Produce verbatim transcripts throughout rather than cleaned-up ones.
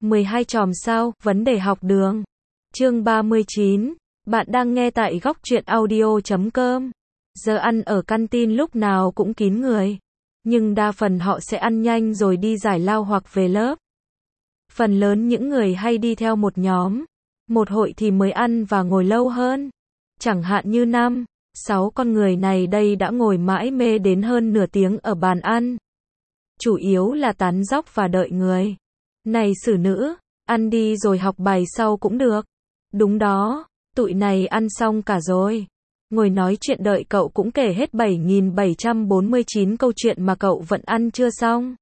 mười hai chòm sao, vấn đề học đường. Chương ba mươi chín. Bạn đang nghe tại góc truyện audio chấm com. Giờ ăn ở canteen lúc nào cũng kín người. Nhưng đa phần họ sẽ ăn nhanh rồi đi giải lao hoặc về lớp. Phần lớn những người hay đi theo một nhóm. Một hội thì mới ăn và ngồi lâu hơn. Chẳng hạn như năm, sáu con người này đây đã ngồi mãi mê đến hơn nửa tiếng ở bàn ăn. Chủ yếu là tán dóc và đợi người. Này xử nữ, ăn đi rồi học bài sau cũng được. Đúng đó, tụi này ăn xong cả rồi. Ngồi nói chuyện đợi cậu cũng kể hết bảy nghìn bảy trăm bốn mươi chín câu chuyện mà cậu vẫn ăn chưa xong.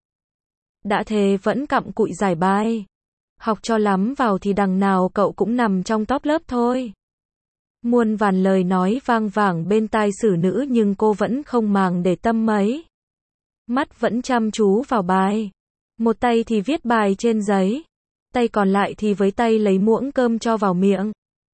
Đã thế vẫn cặm cụi giải bài. Học cho lắm vào thì đằng nào cậu cũng nằm trong top lớp thôi. Muôn vàn lời nói vang vảng bên tai xử nữ nhưng cô vẫn không màng để tâm mấy. Mắt vẫn chăm chú vào bài. Một tay thì viết bài trên giấy. Tay còn lại thì với tay lấy muỗng cơm cho vào miệng.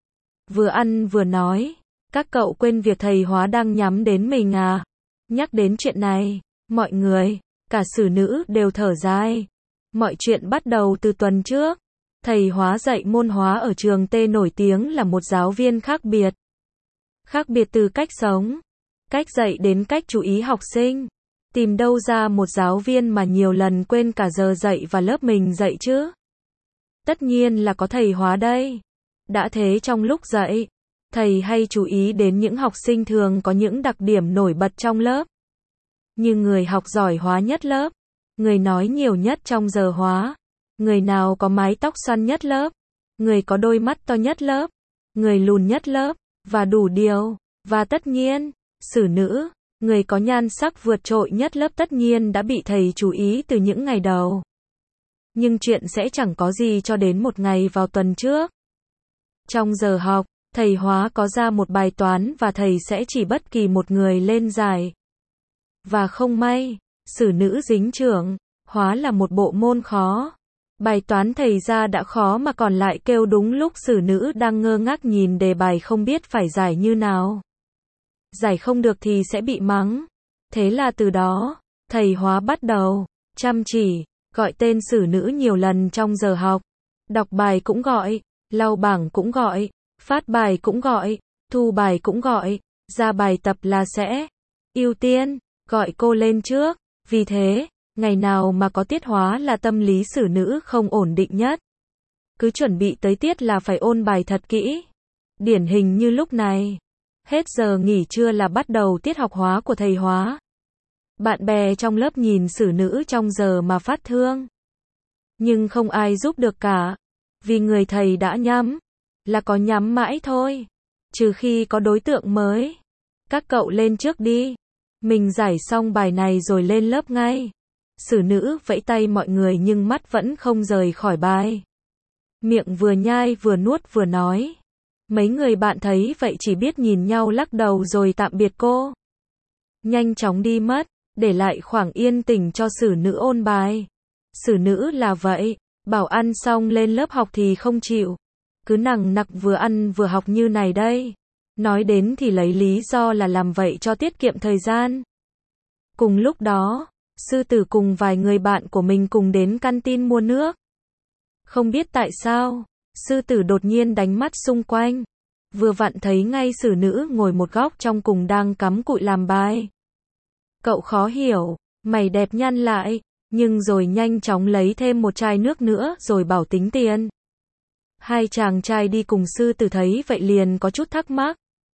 Vừa ăn vừa nói. Các cậu quên việc thầy hóa đang nhắm đến mình à? Nhắc đến chuyện này, mọi người, cả xử nữ đều thở dài. Mọi chuyện bắt đầu từ tuần trước. Thầy hóa dạy môn hóa ở trường T nổi tiếng là một giáo viên khác biệt. Khác biệt từ cách sống, cách dạy đến cách chú ý học sinh. Tìm đâu ra một giáo viên mà nhiều lần quên cả giờ dạy và lớp mình dạy chứ? Tất nhiên là có thầy hóa đây. Đã thế trong lúc dạy, thầy hay chú ý đến những học sinh thường có những đặc điểm nổi bật trong lớp. Như người học giỏi hóa nhất lớp, người nói nhiều nhất trong giờ hóa, người nào có mái tóc xoăn nhất lớp, người có đôi mắt to nhất lớp, người lùn nhất lớp, và đủ điều. Và tất nhiên, xử nữ, người có nhan sắc vượt trội nhất lớp tất nhiên đã bị thầy chú ý từ những ngày đầu. Nhưng chuyện sẽ chẳng có gì cho đến một ngày vào tuần trước. Trong giờ học, thầy hóa có ra một bài toán và thầy sẽ chỉ bất kỳ một người lên giải. Và không may, xử nữ dính trưởng, hóa là một bộ môn khó. Bài toán thầy ra đã khó mà còn lại kêu đúng lúc xử nữ đang ngơ ngác nhìn đề bài không biết phải giải như nào. Giải không được thì sẽ bị mắng. Thế là từ đó, thầy hóa bắt đầu chăm chỉ gọi tên xử nữ nhiều lần trong giờ học. Đọc bài cũng gọi, lau bảng cũng gọi, phát bài cũng gọi, thu bài cũng gọi, ra bài tập là sẽ ưu tiên gọi cô lên trước. Vì thế, ngày nào mà có tiết hóa là tâm lý xử nữ không ổn định nhất. Cứ chuẩn bị tới tiết là phải ôn bài thật kỹ. Điển hình như lúc này, hết giờ nghỉ trưa là bắt đầu tiết học hóa của thầy hóa. Bạn bè trong lớp nhìn xử nữ trong giờ mà phát thương. Nhưng không ai giúp được cả. Vì người thầy đã nhắm, là có nhắm mãi thôi. Trừ khi có đối tượng mới. Các cậu lên trước đi. Mình giải xong bài này rồi lên lớp ngay. Xử nữ vẫy tay mọi người nhưng mắt vẫn không rời khỏi bài. Miệng vừa nhai vừa nuốt vừa nói. Mấy người bạn thấy vậy chỉ biết nhìn nhau lắc đầu rồi tạm biệt cô. Nhanh chóng đi mất, để lại khoảng yên tĩnh cho xử nữ ôn bài. Xử nữ là vậy, bảo ăn xong lên lớp học thì không chịu. Cứ nằng nặc vừa ăn vừa học như này đây. Nói đến thì lấy lý do là làm vậy cho tiết kiệm thời gian. Cùng lúc đó, sư tử cùng vài người bạn của mình cùng đến canteen mua nước. Không biết tại sao, sư tử đột nhiên đánh mắt xung quanh. Vừa vặn thấy ngay xử nữ ngồi một góc trong cùng đang cắm cụi làm bài. Cậu khó hiểu, mày đẹp nhăn lại, nhưng rồi nhanh chóng lấy thêm một chai nước nữa rồi bảo tính tiền. Hai chàng trai đi cùng sư tử thấy vậy liền có chút thắc mắc.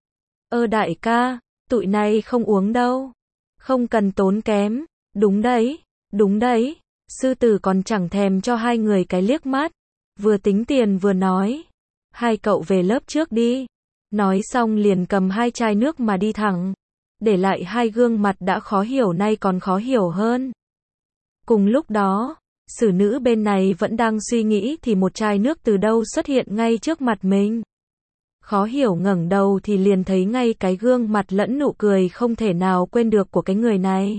Ơ đại ca, tụi này không uống đâu. Không cần tốn kém. Đúng đấy, đúng đấy. Sư tử còn chẳng thèm cho hai người cái liếc mắt. Vừa tính tiền vừa nói. Hai cậu về lớp trước đi. Nói xong liền cầm hai chai nước mà đi thẳng. Để lại hai gương mặt đã khó hiểu nay còn khó hiểu hơn. Cùng lúc đó, xử nữ bên này vẫn đang suy nghĩ thì một chai nước từ đâu xuất hiện ngay trước mặt mình. Khó hiểu ngẩng đầu thì liền thấy ngay cái gương mặt lẫn nụ cười không thể nào quên được của cái người này.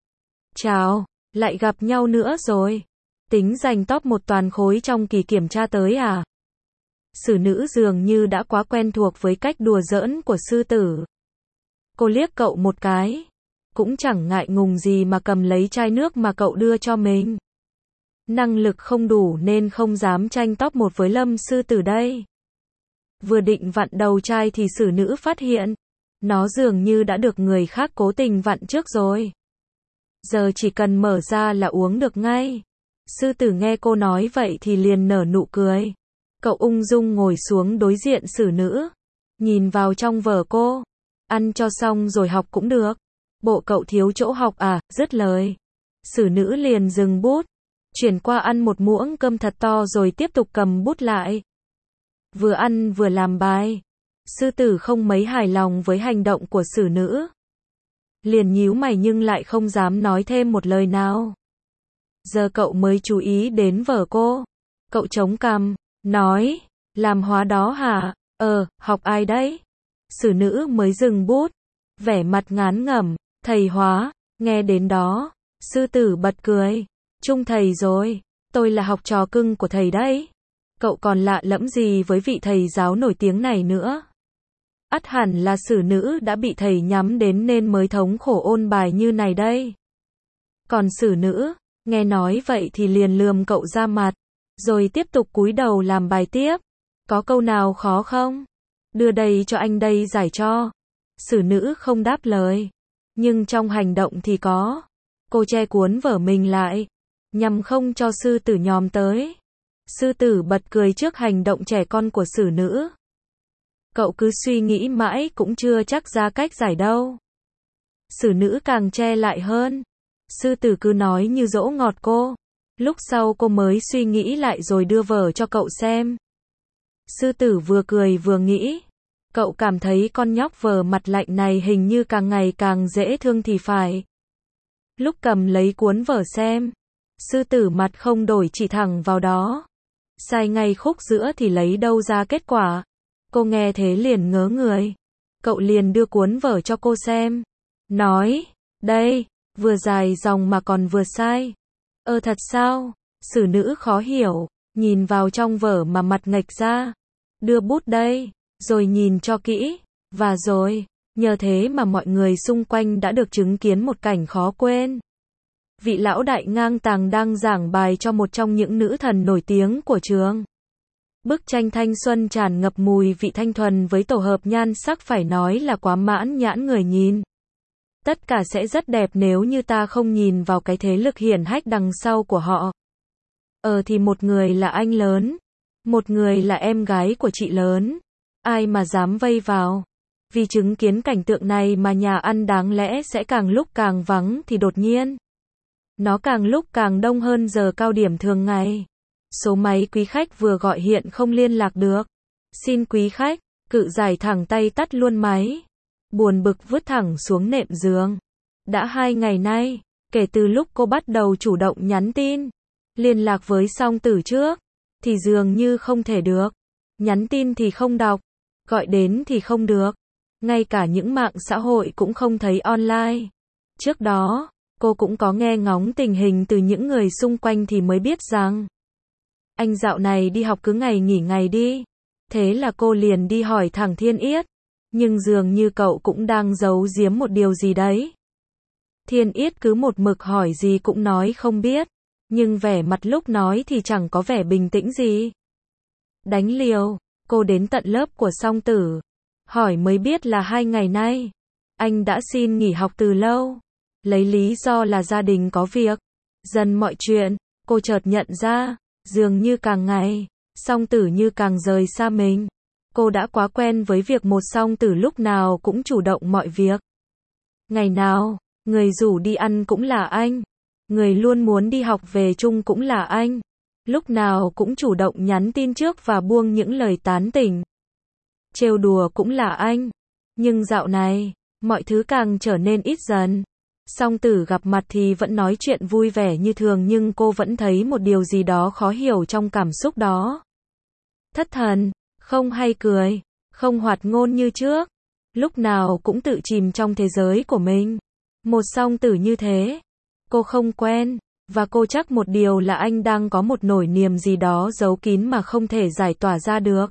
Chào, lại gặp nhau nữa rồi. Tính giành top một toàn khối trong kỳ kiểm tra tới à? Xử nữ dường như đã quá quen thuộc với cách đùa giỡn của sư tử. Cô liếc cậu một cái. Cũng chẳng ngại ngùng gì mà cầm lấy chai nước mà cậu đưa cho mình. Năng lực không đủ nên không dám tranh top một với Lâm sư tử đây. Vừa định vặn đầu chai thì xử nữ phát hiện. Nó dường như đã được người khác cố tình vặn trước rồi. Giờ chỉ cần mở ra là uống được ngay. Sư tử nghe cô nói vậy thì liền nở nụ cười. Cậu ung dung ngồi xuống đối diện xử nữ. Nhìn vào trong vở cô. Ăn cho xong rồi học cũng được. Bộ cậu thiếu chỗ học à, dứt lời. Xử nữ liền dừng bút. Chuyển qua ăn một muỗng cơm thật to rồi tiếp tục cầm bút lại. Vừa ăn vừa làm bài. Sư tử không mấy hài lòng với hành động của xử nữ. Liền nhíu mày nhưng lại không dám nói thêm một lời nào. Giờ cậu mới chú ý đến vở cô. Cậu chống cằm, nói, làm hóa đó hả? Ờ, học ai đấy? Xử nữ mới dừng bút. Vẻ mặt ngán ngẩm, thầy hóa, nghe đến đó. Sư tử bật cười. Chung thầy rồi, tôi là học trò cưng của thầy đấy. Cậu còn lạ lẫm gì với vị thầy giáo nổi tiếng này nữa? Ắt hẳn là xử nữ đã bị thầy nhắm đến nên mới thống khổ ôn bài như này đây. Còn xử nữ, nghe nói vậy thì liền lườm cậu ra mặt, rồi tiếp tục cúi đầu làm bài tiếp. Có câu nào khó không? Đưa đây cho anh đây giải cho. Xử nữ không đáp lời, nhưng trong hành động thì có. Cô che cuốn vở mình lại, nhằm không cho sư tử nhòm tới. Sư tử bật cười trước hành động trẻ con của xử nữ. Cậu cứ suy nghĩ mãi cũng chưa chắc ra cách giải đâu. Xử nữ càng che lại hơn. Sư tử cứ nói như dỗ ngọt cô. Lúc sau cô mới suy nghĩ lại rồi đưa vở cho cậu xem. Sư tử vừa cười vừa nghĩ. Cậu cảm thấy con nhóc vờ mặt lạnh này hình như càng ngày càng dễ thương thì phải. Lúc cầm lấy cuốn vở xem, sư tử mặt không đổi chỉ thẳng vào đó. Sai ngay khúc giữa thì lấy đâu ra kết quả. Cô nghe thế liền ngớ người. Cậu liền đưa cuốn vở cho cô xem. Nói, đây, vừa dài dòng mà còn vừa sai. Ơ thật sao? Xử nữ khó hiểu, nhìn vào trong vở mà mặt nghệch ra. Đưa bút đây, rồi nhìn cho kỹ. Và rồi, nhờ thế mà mọi người xung quanh đã được chứng kiến một cảnh khó quên. Vị lão đại ngang tàng đang giảng bài cho một trong những nữ thần nổi tiếng của trường. Bức tranh thanh xuân tràn ngập mùi vị thanh thuần với tổ hợp nhan sắc phải nói là quá mãn nhãn người nhìn. Tất cả sẽ rất đẹp nếu như ta không nhìn vào cái thế lực hiển hách đằng sau của họ. Ờ thì một người là anh lớn, một người là em gái của chị lớn. Ai mà dám vây vào? Vì chứng kiến cảnh tượng này mà nhà ăn đáng lẽ sẽ càng lúc càng vắng thì đột nhiên nó càng lúc càng đông hơn giờ cao điểm thường ngày. Số máy quý khách vừa gọi hiện không liên lạc được. Xin quý khách, cự giải thẳng tay tắt luôn máy. Buồn bực vứt thẳng xuống nệm giường. Đã hai ngày nay, kể từ lúc cô bắt đầu chủ động nhắn tin, liên lạc với song tử trước, thì dường như không thể được. Nhắn tin thì không đọc, gọi đến thì không được. Ngay cả những mạng xã hội cũng không thấy online. Trước đó, cô cũng có nghe ngóng tình hình từ những người xung quanh thì mới biết rằng anh dạo này đi học cứ ngày nghỉ ngày đi. Thế là cô liền đi hỏi thẳng Thiên Yết. Nhưng dường như cậu cũng đang giấu giếm một điều gì đấy. Thiên Yết cứ một mực hỏi gì cũng nói không biết. Nhưng vẻ mặt lúc nói thì chẳng có vẻ bình tĩnh gì. Đánh liều, cô đến tận lớp của song tử. Hỏi mới biết là hai ngày nay, anh đã xin nghỉ học từ lâu. Lấy lý do là gia đình có việc. Dần mọi chuyện, cô chợt nhận ra, dường như càng ngày, song tử như càng rời xa mình. Cô đã quá quen với việc một song tử lúc nào cũng chủ động mọi việc. Ngày nào, người rủ đi ăn cũng là anh. Người luôn muốn đi học về chung cũng là anh. Lúc nào cũng chủ động nhắn tin trước và buông những lời tán tỉnh. Trêu đùa cũng là anh. Nhưng dạo này, mọi thứ càng trở nên ít dần. Song tử gặp mặt thì vẫn nói chuyện vui vẻ như thường nhưng cô vẫn thấy một điều gì đó khó hiểu trong cảm xúc đó. Thất thần, không hay cười, không hoạt ngôn như trước. Lúc nào cũng tự chìm trong thế giới của mình. Một song tử như thế, cô không quen. Và cô chắc một điều là anh đang có một nỗi niềm gì đó giấu kín mà không thể giải tỏa ra được.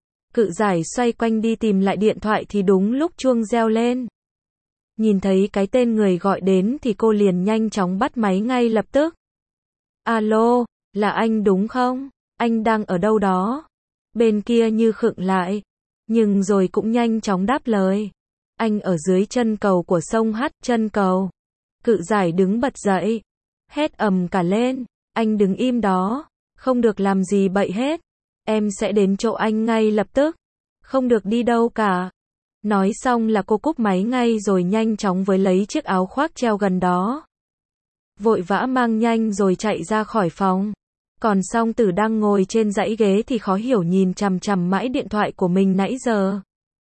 Cự giải xoay quanh đi tìm lại điện thoại thì đúng lúc chuông reo lên. Nhìn thấy cái tên người gọi đến thì cô liền nhanh chóng bắt máy ngay lập tức. Alo, Là anh đúng không? Anh đang ở đâu đó? Bên kia như khựng lại, nhưng rồi cũng nhanh chóng đáp lời. Anh ở dưới chân cầu của sông H, chân cầu. Cự giải đứng bật dậy, hét ầm cả lên, anh đứng im đó, không được làm gì bậy hết. Em sẽ đến chỗ anh ngay lập tức, không được đi đâu cả. Nói xong là cô cúp máy ngay rồi nhanh chóng với lấy chiếc áo khoác treo gần đó. Vội vã mang nhanh rồi chạy ra khỏi phòng. Còn Song Tử đang ngồi trên dãy ghế thì khó hiểu nhìn chằm chằm mãi điện thoại của mình nãy giờ.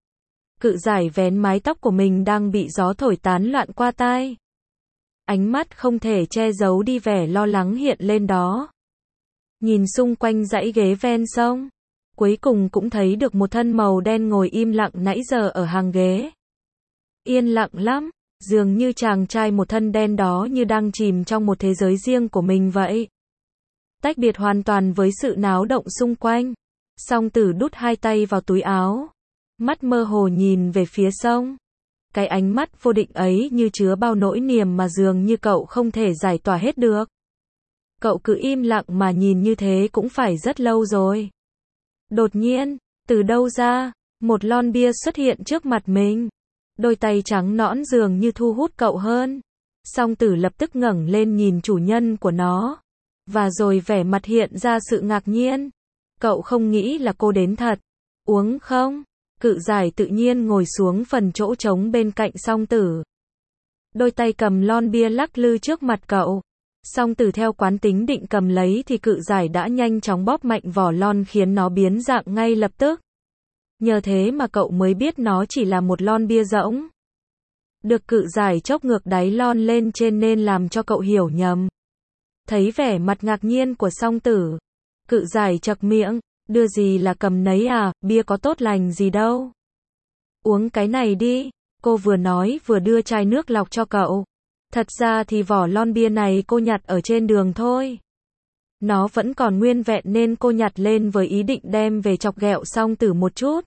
Cự giải vén mái tóc của mình đang bị gió thổi tán loạn qua tai. Ánh mắt không thể che giấu đi vẻ lo lắng hiện lên đó. Nhìn xung quanh dãy ghế ven sông, cuối cùng cũng thấy được một thân màu đen ngồi im lặng nãy giờ ở hàng ghế. Yên lặng lắm, dường như chàng trai một thân đen đó như đang chìm trong một thế giới riêng của mình vậy. Tách biệt hoàn toàn với sự náo động xung quanh. Song Tử đút hai tay vào túi áo, mắt mơ hồ nhìn về phía sông. Cái ánh mắt vô định ấy như chứa bao nỗi niềm mà dường như cậu không thể giải tỏa hết được. Cậu cứ im lặng mà nhìn như thế cũng phải rất lâu rồi. Đột nhiên, từ đâu ra, một lon bia xuất hiện trước mặt mình. Đôi tay trắng nõn dường như thu hút cậu hơn. Song Tử lập tức ngẩng lên nhìn chủ nhân của nó. Và rồi vẻ mặt hiện ra sự ngạc nhiên. Cậu không nghĩ là cô đến thật. Uống không? Cự giải tự nhiên ngồi xuống phần chỗ trống bên cạnh Song Tử. Đôi tay cầm lon bia lắc lư trước mặt cậu. Song Tử theo quán tính định cầm lấy thì cự giải đã nhanh chóng bóp mạnh vỏ lon khiến nó biến dạng ngay lập tức. Nhờ thế mà cậu mới biết nó chỉ là một lon bia rỗng. Được cự giải chốc ngược đáy lon lên trên nên làm cho cậu hiểu nhầm. Thấy vẻ mặt ngạc nhiên của Song Tử, cự giải chậc miệng, đưa gì là cầm nấy à, bia có tốt lành gì đâu. Uống cái này đi, cô vừa nói vừa đưa chai nước lọc cho cậu. Thật ra thì vỏ lon bia này cô nhặt ở trên đường thôi. Nó vẫn còn nguyên vẹn nên cô nhặt lên với ý định đem về chọc ghẹo Song Tử một chút.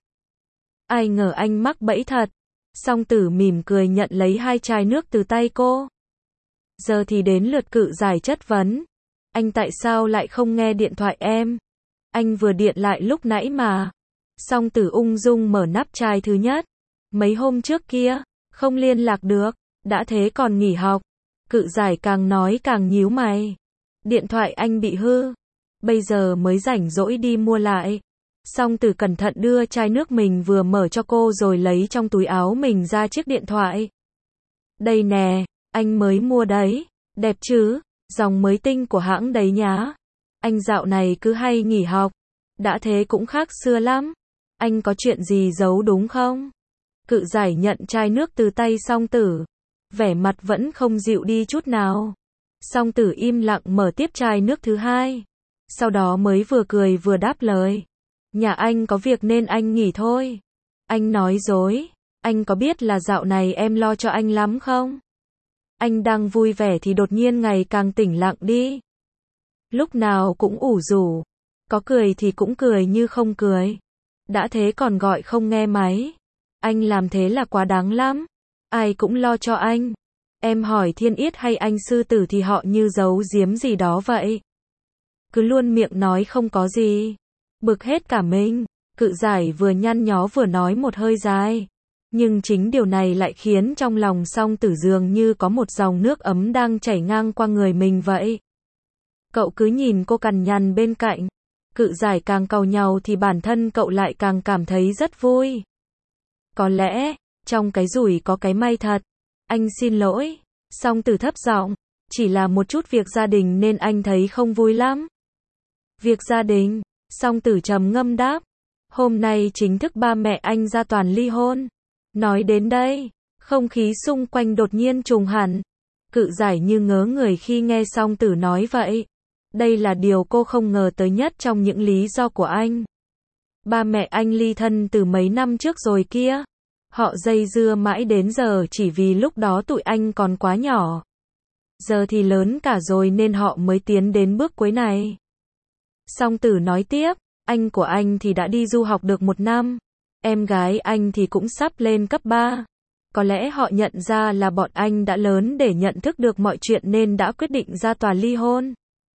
Ai ngờ anh mắc bẫy thật. Song Tử mỉm cười nhận lấy hai chai nước từ tay cô. Giờ thì đến lượt cự giải chất vấn. Anh tại sao lại không nghe điện thoại em? Anh vừa điện lại lúc nãy mà. Song Tử ung dung mở nắp chai thứ nhất. Mấy hôm trước kia, không liên lạc được, đã thế còn nghỉ học. Cự giải càng nói càng nhíu mày. Điện thoại anh bị hư, bây giờ mới rảnh rỗi đi mua lại. Song Tử cẩn thận đưa chai nước mình vừa mở cho cô rồi lấy trong túi áo mình ra chiếc điện thoại. Đây nè, anh mới mua đấy, đẹp chứ, dòng mới tinh của hãng đấy nhá. Anh dạo này cứ hay nghỉ học, đã thế cũng khác xưa lắm. Anh có chuyện gì giấu đúng không? Cự giải nhận chai nước từ tay Song Tử, vẻ mặt vẫn không dịu đi chút nào. Song Tử im lặng mở tiếp chai nước thứ hai, sau đó mới vừa cười vừa đáp lời. Nhà anh có việc nên anh nghỉ thôi. Anh nói dối, anh có biết là dạo này em lo cho anh lắm không? Anh đang vui vẻ thì đột nhiên ngày càng tĩnh lặng đi. Lúc nào cũng ủ rũ, có cười thì cũng cười như không cười. Đã thế còn gọi không nghe máy. Anh làm thế là quá đáng lắm. Ai cũng lo cho anh. Em hỏi Thiên Yết hay anh Sư Tử thì họ như giấu giếm gì đó vậy. Cứ luôn miệng nói không có gì. Bực hết cả mình. Cự giải vừa nhăn nhó vừa nói một hơi dài. Nhưng chính điều này lại khiến trong lòng Song Tử dường như có một dòng nước ấm đang chảy ngang qua người mình vậy. Cậu cứ nhìn cô cằn nhằn bên cạnh. Cự giải càng càu nhàu thì bản thân cậu lại càng cảm thấy rất vui. Có lẽ, trong cái rủi có cái may thật. Anh xin lỗi. Song Tử thấp giọng. Chỉ là một chút việc gia đình nên anh thấy không vui lắm. Việc gia đình? Song Tử trầm ngâm đáp. Hôm nay chính thức ba mẹ anh ra toàn ly hôn. Nói đến đây, không khí xung quanh đột nhiên trùng hẳn. Cự giải như ngớ người khi nghe Song Tử nói vậy. Đây là điều cô không ngờ tới nhất trong những lý do của anh. Ba mẹ anh ly thân từ mấy năm trước rồi kia. Họ dây dưa mãi đến giờ chỉ vì lúc đó tụi anh còn quá nhỏ. Giờ thì lớn cả rồi nên họ mới tiến đến bước cuối này. Song Tử nói tiếp, anh của anh thì đã đi du học được một năm. Em gái anh thì cũng sắp lên cấp ba. Có lẽ họ nhận ra là bọn anh đã lớn để nhận thức được mọi chuyện nên đã quyết định ra tòa ly hôn.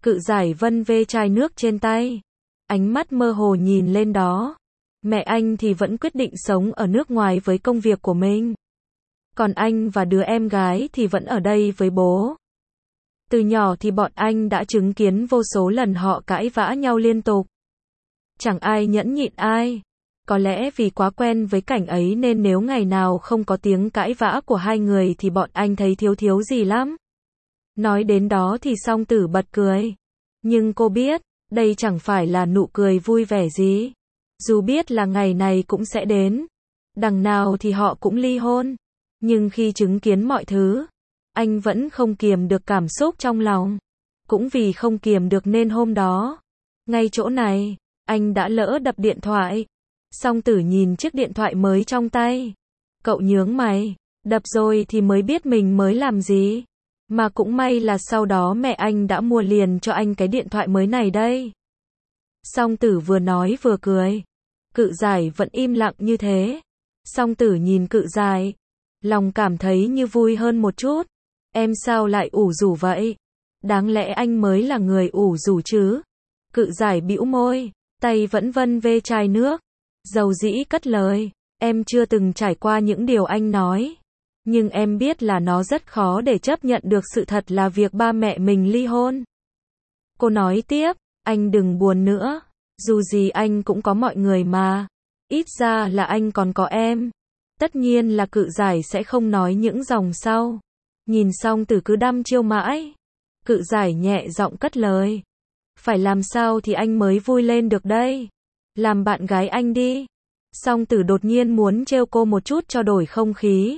Cự giải vân vê chai nước trên tay. Ánh mắt mơ hồ nhìn lên đó. Mẹ anh thì vẫn quyết định sống ở nước ngoài với công việc của mình. Còn anh và đứa em gái thì vẫn ở đây với bố. Từ nhỏ thì bọn anh đã chứng kiến vô số lần họ cãi vã nhau liên tục. Chẳng ai nhẫn nhịn ai. Có lẽ vì quá quen với cảnh ấy nên nếu ngày nào không có tiếng cãi vã của hai người thì bọn anh thấy thiếu thiếu gì lắm. Nói đến đó thì Song Tử bật cười. Nhưng cô biết, đây chẳng phải là nụ cười vui vẻ gì. Dù biết là ngày này cũng sẽ đến. Đằng nào thì họ cũng ly hôn. Nhưng khi chứng kiến mọi thứ, anh vẫn không kiềm được cảm xúc trong lòng. Cũng vì không kiềm được nên hôm đó, ngay chỗ này, anh đã lỡ đập điện thoại. Song Tử nhìn chiếc điện thoại mới trong tay. Cậu nhướng mày, đập rồi thì mới biết mình mới làm gì. Mà cũng may là sau đó mẹ anh đã mua liền cho anh cái điện thoại mới này đây. Song Tử vừa nói vừa cười. Cự giải vẫn im lặng như thế. Song Tử nhìn cự giải. Lòng cảm thấy như vui hơn một chút. Em sao lại ủ rủ vậy? Đáng lẽ anh mới là người ủ rủ chứ? Cự giải bĩu môi, tay vẫn vân vê chai nước. Dầu dĩ cất lời. Em chưa từng trải qua những điều anh nói. Nhưng em biết là nó rất khó để chấp nhận được sự thật là việc ba mẹ mình ly hôn. Cô nói tiếp, anh đừng buồn nữa. Dù gì anh cũng có mọi người mà. Ít ra là anh còn có em. Tất nhiên là cự giải sẽ không nói những dòng sau. Nhìn Song Tử cứ đăm chiêu mãi. Cự giải nhẹ giọng cất lời. Phải làm sao thì anh mới vui lên được đây. Làm bạn gái anh đi. Song Tử đột nhiên muốn trêu cô một chút cho đổi không khí.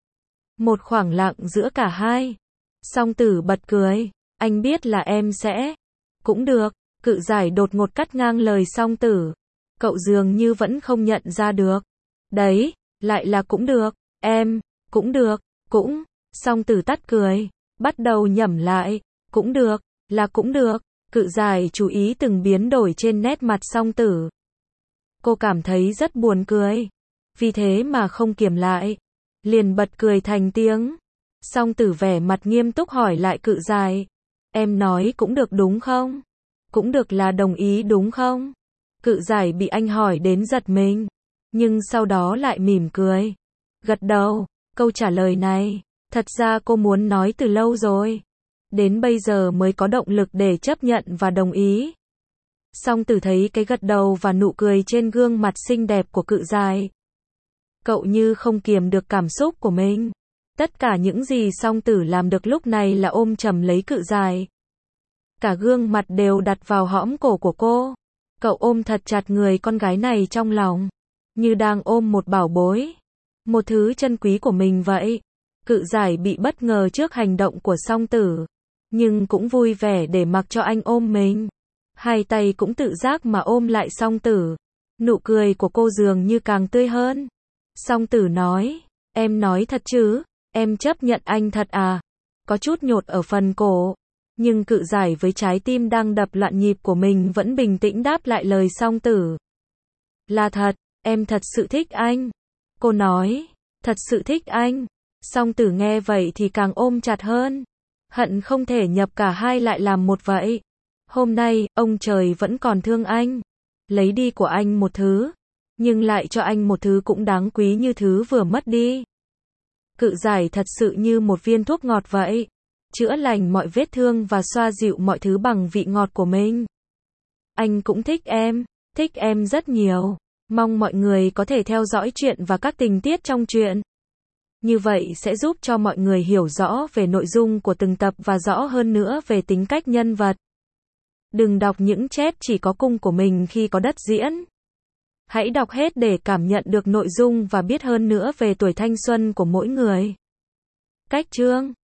Một khoảng lặng giữa cả hai. Song Tử bật cười. Anh biết là em sẽ. Cũng được. Cự giải đột ngột cắt ngang lời Song Tử. Cậu dường như vẫn không nhận ra được. Đấy, lại là cũng được. Em, cũng được, cũng. Song Tử tắt cười. Bắt đầu nhẩm lại. Cũng được, là cũng được. Cự giải chú ý từng biến đổi trên nét mặt Song Tử. Cô cảm thấy rất buồn cười. Vì thế mà không kiềm lại. Liền bật cười thành tiếng. Song Tử vẻ mặt nghiêm túc hỏi lại cự giải. Em nói cũng được đúng không? Cũng được là đồng ý đúng không? Cự giải bị anh hỏi đến giật mình. Nhưng sau đó lại mỉm cười. Gật đầu. Câu trả lời này, thật ra cô muốn nói từ lâu rồi. Đến bây giờ mới có động lực để chấp nhận và đồng ý. Song Tử thấy cái gật đầu và nụ cười trên gương mặt xinh đẹp của cự giải. Cậu như không kiềm được cảm xúc của mình. Tất cả những gì Song Tử làm được lúc này là ôm chầm lấy cự giải. Cả gương mặt đều đặt vào hõm cổ của cô. Cậu ôm thật chặt người con gái này trong lòng. Như đang ôm một bảo bối. Một thứ chân quý của mình vậy. Cự giải bị bất ngờ trước hành động của Song Tử. Nhưng cũng vui vẻ để mặc cho anh ôm mình. Hai tay cũng tự giác mà ôm lại Song Tử. Nụ cười của cô dường như càng tươi hơn. Song Tử nói. Em nói thật chứ? Em chấp nhận anh thật à? Có chút nhột ở phần cổ. Nhưng cự giải với trái tim đang đập loạn nhịp của mình vẫn bình tĩnh đáp lại lời Song Tử. Là thật, em thật sự thích anh. Cô nói. Thật sự thích anh. Song Tử nghe vậy thì càng ôm chặt hơn. Hận không thể nhập cả hai lại làm một vậy. Hôm nay, ông trời vẫn còn thương anh. Lấy đi của anh một thứ. Nhưng lại cho anh một thứ cũng đáng quý như thứ vừa mất đi. Cự giải thật sự như một viên thuốc ngọt vậy. Chữa lành mọi vết thương và xoa dịu mọi thứ bằng vị ngọt của mình. Anh cũng thích em. Thích em rất nhiều. Mong mọi người có thể theo dõi chuyện và các tình tiết trong truyện. Như vậy sẽ giúp cho mọi người hiểu rõ về nội dung của từng tập và rõ hơn nữa về tính cách nhân vật. Đừng đọc những chép chỉ có cung của mình khi có đất diễn. Hãy đọc hết để cảm nhận được nội dung và biết hơn nữa về tuổi thanh xuân của mỗi người. Cách chương